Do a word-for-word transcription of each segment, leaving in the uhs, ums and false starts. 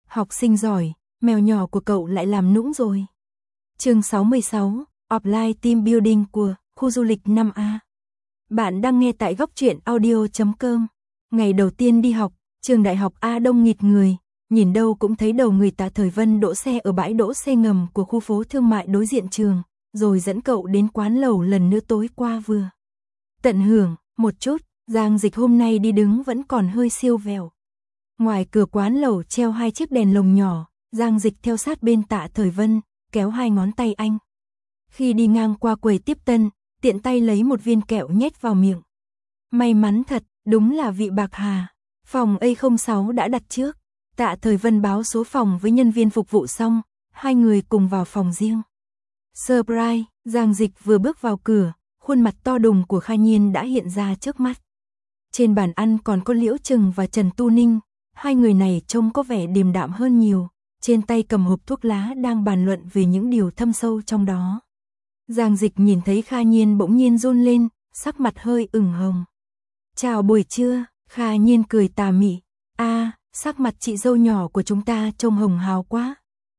Học sinh giỏi, mèo nhỏ của cậu lại làm nũng rồi. Chương sáu mươi sáu, Offline Team Building của khu du lịch năm A. Bạn đang nghe tại góc truyện audio chấm com. Ngày đầu tiên đi học, trường đại học A đông nghịt người, nhìn đâu cũng thấy đầu người Tạ Thời Vân đỗ xe ở bãi đỗ xe ngầm của khu phố thương mại đối diện trường, rồi dẫn cậu đến quán lẩu lần nữa tối qua vừa. Tận hưởng một chút, Giang Dịch hôm nay đi đứng vẫn còn hơi siêu vẹo. Ngoài cửa quán lẩu treo hai chiếc đèn lồng nhỏ, Giang Dịch theo sát bên Tạ Thời Vân, kéo hai ngón tay anh. Khi đi ngang qua quầy tiếp tân, tiện tay lấy một viên kẹo nhét vào miệng. May mắn thật, đúng là vị bạc hà. Phòng A không sáu đã đặt trước. Tạ Thời Vân báo số phòng với nhân viên phục vụ xong, hai người cùng vào phòng riêng. Surprise, Giang Dịch vừa bước vào cửa, khuôn mặt to đùng của Kha Nhiên đã hiện ra trước mắt. Trên bàn ăn còn có Liễu Trừng và Trần Tu Ninh, hai người này trông có vẻ điềm đạm hơn nhiều, trên tay cầm hộp thuốc lá đang bàn luận về những điều thâm sâu trong đó. Giang Dịch nhìn thấy Kha Nhiên bỗng nhiên run lên, sắc mặt hơi ửng hồng. Chào buổi trưa, Kha Nhiên cười tà mị. A, sắc mặt chị dâu nhỏ của chúng ta trông hồng hào quá.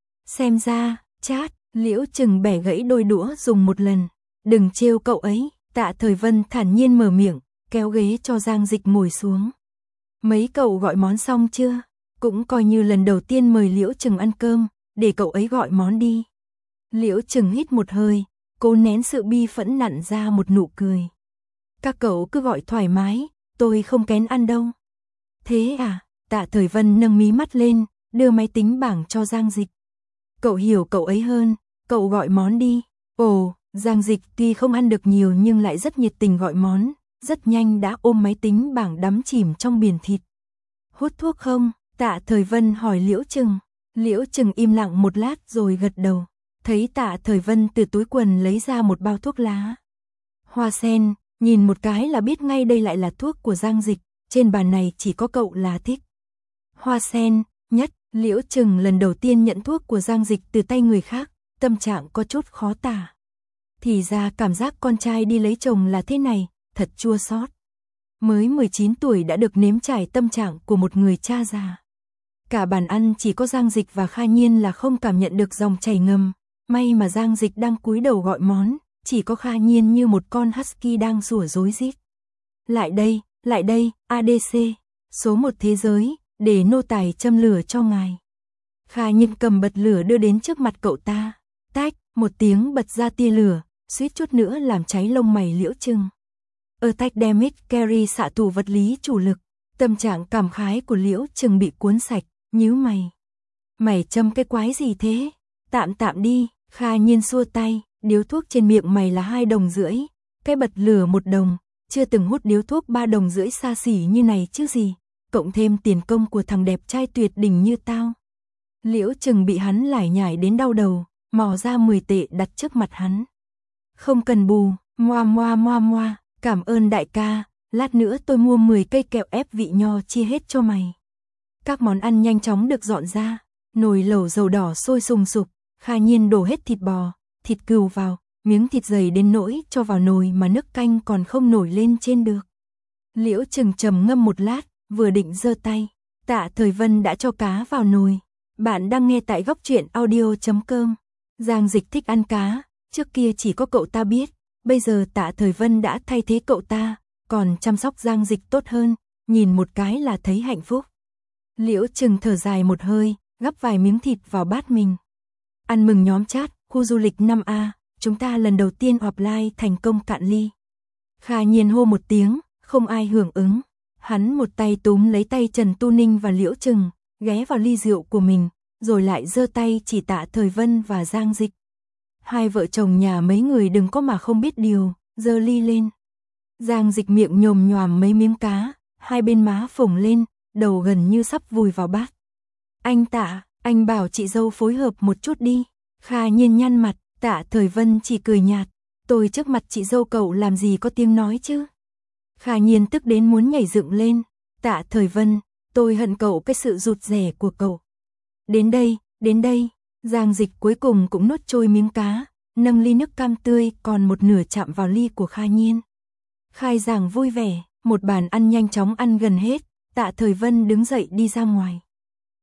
Xem ra, chát, Liễu Trừng bẻ gãy đôi đũa dùng một lần. Đừng trêu cậu ấy, Tạ Thời Vân thản nhiên mở miệng, kéo ghế cho Giang Dịch ngồi xuống. Mấy cậu gọi món xong chưa? Cũng coi như lần đầu tiên mời Liễu Trừng ăn cơm, để cậu ấy gọi món đi. Liễu Trừng hít một hơi, cố nén sự bi phẫn nặn ra một nụ cười. Các cậu cứ gọi thoải mái, tôi không kén ăn đâu. Thế à? Tạ Thời Vân nâng mí mắt lên, đưa máy tính bảng cho Giang Dịch. Cậu hiểu cậu ấy hơn, cậu gọi món đi. Ồ, Giang Dịch tuy không ăn được nhiều nhưng lại rất nhiệt tình gọi món, rất nhanh đã ôm máy tính bảng đắm chìm trong biển thịt. Hút thuốc không? Tạ Thời Vân hỏi Liễu Trừng. Liễu Trừng im lặng một lát rồi gật đầu. Thấy Tạ Thời Vân từ túi quần lấy ra một bao thuốc lá. Hoa sen, nhìn một cái là biết ngay đây lại là thuốc của Giang Dịch, trên bàn này chỉ có cậu là thích. Hoa sen, nhất, Liễu Trừng lần đầu tiên nhận thuốc của Giang Dịch từ tay người khác, tâm trạng có chút khó tả. Thì ra cảm giác con trai đi lấy chồng là thế này, thật chua xót. Mới mười chín tuổi đã được nếm trải tâm trạng của một người cha già. Cả bàn ăn chỉ có Giang Dịch và Kha Nhiên là không cảm nhận được dòng chảy ngầm, may mà Giang Dịch đang cúi đầu gọi món, chỉ có Kha Nhiên như một con husky đang sủa rối rít. Lại đây, lại đây, a đê xê, số một thế giới, để nô tài châm lửa cho ngài. Kha Nhiên cầm bật lửa đưa đến trước mặt cậu ta, tách, một tiếng bật ra tia lửa, suýt chút nữa làm cháy lông mày Liễu Trừng. Attack damage carry xạ thủ vật lý chủ lực, tâm trạng cảm khái của Liễu Trừng bị cuốn sạch, nhíu mày. Mày châm cái quái gì thế? Tạm tạm đi, Kha Nhiên xua tay, điếu thuốc trên miệng mày là hai đồng rưỡi, cái bật lửa một đồng, chưa từng hút điếu thuốc ba đồng rưỡi xa xỉ như này chứ gì, cộng thêm tiền công của thằng đẹp trai tuyệt đỉnh như tao. Liễu Trừng bị hắn lải nhải đến đau đầu, mò ra mười tệ đặt trước mặt hắn. Không cần bù, moa moa moa moa, cảm ơn đại ca, lát nữa tôi mua mười cây kẹo ép vị nho chia hết cho mày. Các món ăn nhanh chóng được dọn ra, nồi lẩu dầu đỏ sôi sùng sục, Kha Nhiên đổ hết thịt bò, thịt cừu vào, miếng thịt dày đến nỗi cho vào nồi mà nước canh còn không nổi lên trên được. Liễu Trừng trầm ngâm một lát, vừa định giơ tay, Tạ Thời Vân đã cho cá vào nồi. Bạn đang nghe tại góc truyện audio chấm com. Giang Dịch thích ăn cá, trước kia chỉ có cậu ta biết, bây giờ Tạ Thời Vân đã thay thế cậu ta, còn chăm sóc Giang Dịch tốt hơn, nhìn một cái là thấy hạnh phúc. Liễu Trừng thở dài một hơi, gắp vài miếng thịt vào bát mình. Ăn mừng nhóm chat, khu du lịch năm A, chúng ta lần đầu tiên offline thành công cạn ly. Kha Nhiên hô một tiếng, không ai hưởng ứng. Hắn một tay túm lấy tay Trần Tu Ninh và Liễu Trừng, ghé vào ly rượu của mình, rồi lại giơ tay chỉ Tạ Thời Vân và Giang Dịch. Hai vợ chồng nhà mấy người đừng có mà không biết điều, giơ ly lên. Giang Dịch miệng nhồm nhoàm mấy miếng cá, hai bên má phồng lên, đầu gần như sắp vùi vào bát. Anh Tạ, anh bảo chị dâu phối hợp một chút đi. Kha Nhiên nhăn mặt, Tạ Thời Vân chỉ cười nhạt. Tôi trước mặt chị dâu cậu làm gì có tiếng nói chứ. Kha Nhiên tức đến muốn nhảy dựng lên. Tạ Thời Vân, tôi hận cậu cái sự rụt rè của cậu. Đến đây, đến đây. Giang Dịch cuối cùng cũng nuốt trôi miếng cá, nâng ly nước cam tươi còn một nửa chạm vào ly của Kha Nhiên. Khai giảng vui vẻ, một bàn ăn nhanh chóng ăn gần hết, Tạ Thời Vân đứng dậy đi ra ngoài.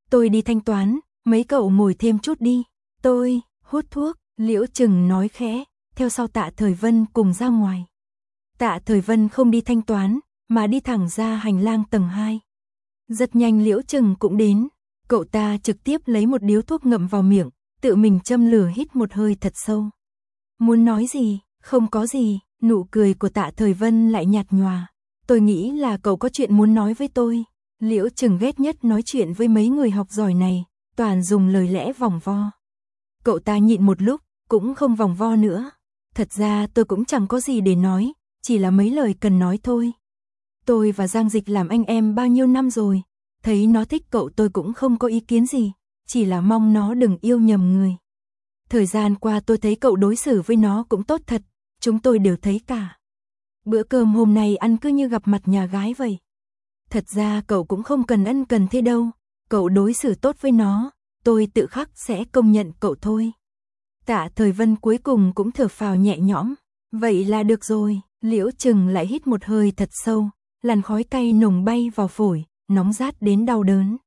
Tôi đi thanh toán, mấy cậu ngồi thêm chút đi. Tôi, hút thuốc, Liễu Trừng nói khẽ, theo sau Tạ Thời Vân cùng ra ngoài. Tạ Thời Vân không đi thanh toán, mà đi thẳng ra hành lang tầng hai. Rất nhanh Liễu Trừng cũng đến, cậu ta trực tiếp lấy một điếu thuốc ngậm vào miệng, tự mình châm lửa hít một hơi thật sâu. Muốn nói gì, không có gì, nụ cười của Tạ Thời Vân lại nhạt nhòa. Tôi nghĩ là cậu có chuyện muốn nói với tôi. Liễu Trừng ghét nhất nói chuyện với mấy người học giỏi này, toàn dùng lời lẽ vòng vo. Cậu ta nhịn một lúc, cũng không vòng vo nữa. Thật ra tôi cũng chẳng có gì để nói, chỉ là mấy lời cần nói thôi. Tôi và Giang Dịch làm anh em bao nhiêu năm rồi, thấy nó thích cậu tôi cũng không có ý kiến gì, chỉ là mong nó đừng yêu nhầm người. Thời gian qua tôi thấy cậu đối xử với nó cũng tốt thật, chúng tôi đều thấy cả. Bữa cơm hôm nay ăn cứ như gặp mặt nhà gái vậy. Thật ra cậu cũng không cần ân cần thế đâu, cậu đối xử tốt với nó, tôi tự khắc sẽ công nhận cậu thôi. Tạ Thời Vân cuối cùng cũng thở phào nhẹ nhõm, vậy là được rồi. Liễu Trừng lại hít một hơi thật sâu, làn khói cay nồng bay vào phổi, nóng rát đến đau đớn.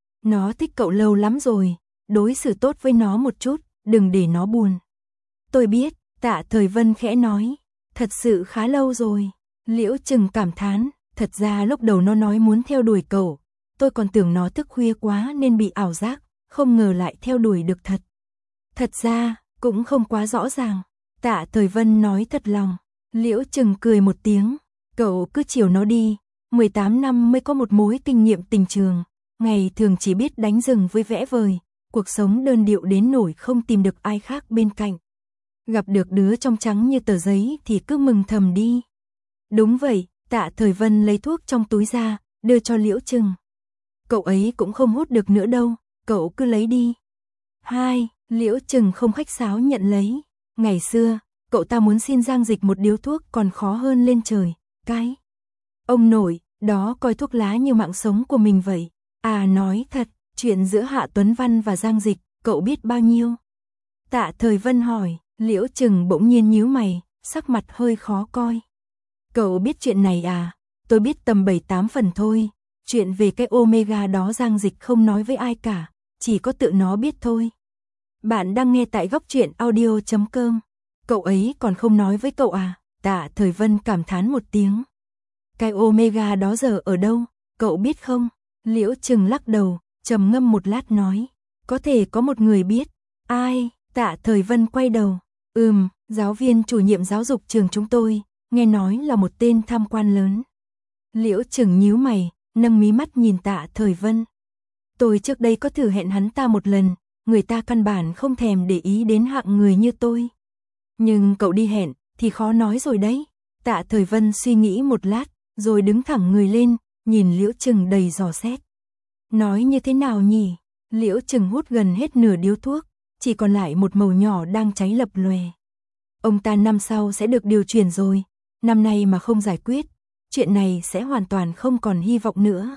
Nó thích cậu lâu lắm rồi, đối xử tốt với nó một chút, đừng để nó buồn. Tôi biết, Tạ Thời Vân khẽ nói, thật sự khá lâu rồi. Liễu Trừng cảm thán, thật ra lúc đầu nó nói muốn theo đuổi cậu, tôi còn tưởng nó thức khuya quá nên bị ảo giác, không ngờ lại theo đuổi được thật. Thật ra, cũng không quá rõ ràng. Tạ Thời Vân nói thật lòng. Liễu Trừng cười một tiếng, cậu cứ chiều nó đi, mười tám năm mới có một mối kinh nghiệm tình trường, ngày thường chỉ biết đánh rừng với vẽ vời, cuộc sống đơn điệu đến nỗi không tìm được ai khác bên cạnh. Gặp được đứa trong trắng như tờ giấy thì cứ mừng thầm đi. Đúng vậy, Tạ Thời Vân lấy thuốc trong túi ra, đưa cho Liễu Trừng. Cậu ấy cũng không hút được nữa đâu, cậu cứ lấy đi. Hai, Liễu Trừng không khách sáo nhận lấy. Ngày xưa, cậu ta muốn xin Giang Dịch một điếu thuốc còn khó hơn lên trời. Cái ông nội, đó coi thuốc lá như mạng sống của mình vậy. À nói thật, chuyện giữa Hạ Tuấn Văn và Giang Dịch, cậu biết bao nhiêu? Tạ Thời Vân hỏi. Liễu Trừng bỗng nhiên nhíu mày, sắc mặt hơi khó coi. Cậu biết chuyện này à? Tôi biết tầm bảy tám phần thôi. Chuyện về cái Omega đó Giang Dịch không nói với ai cả, chỉ có tự nó biết thôi. Bạn đang nghe tại góc truyện audio chấm com. Cậu ấy còn không nói với cậu à? Tạ Thời Vân cảm thán một tiếng. Cái Omega đó giờ ở đâu, cậu biết không? Liễu Trừng lắc đầu, trầm ngâm một lát nói. Có thể có một người biết. Ai? Tạ Thời Vân quay đầu. Ừm, giáo viên chủ nhiệm giáo dục trường chúng tôi, nghe nói là một tên tham quan lớn. Liễu Trừng nhíu mày, nâng mí mắt nhìn Tạ Thời Vân. Tôi trước đây có thử hẹn hắn ta một lần, người ta căn bản không thèm để ý đến hạng người như tôi. Nhưng cậu đi hẹn, thì khó nói rồi đấy. Tạ Thời Vân suy nghĩ một lát, rồi đứng thẳng người lên, nhìn Liễu Trừng đầy dò xét. Nói như thế nào nhỉ? Liễu Trừng hút gần hết nửa điếu thuốc, chỉ còn lại một màu nhỏ đang cháy lập lòe. Ông ta năm sau sẽ được điều chuyển rồi, năm nay mà không giải quyết, chuyện này sẽ hoàn toàn không còn hy vọng nữa.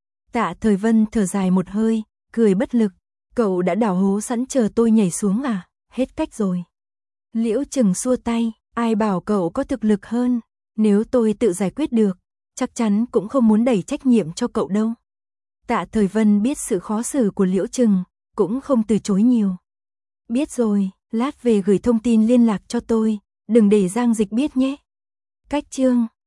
Tạ Thời Vân thở dài một hơi, cười bất lực. Cậu đã đào hố sẵn chờ tôi nhảy xuống à? Hết cách rồi. Liễu Trừng xua tay, ai bảo cậu có thực lực hơn, nếu tôi tự giải quyết được, chắc chắn cũng không muốn đẩy trách nhiệm cho cậu đâu. Tạ Thời Vân biết sự khó xử của Liễu Trừng, cũng không từ chối nhiều. Biết rồi, lát về gửi thông tin liên lạc cho tôi, đừng để Giang Dịch biết nhé. Cách chương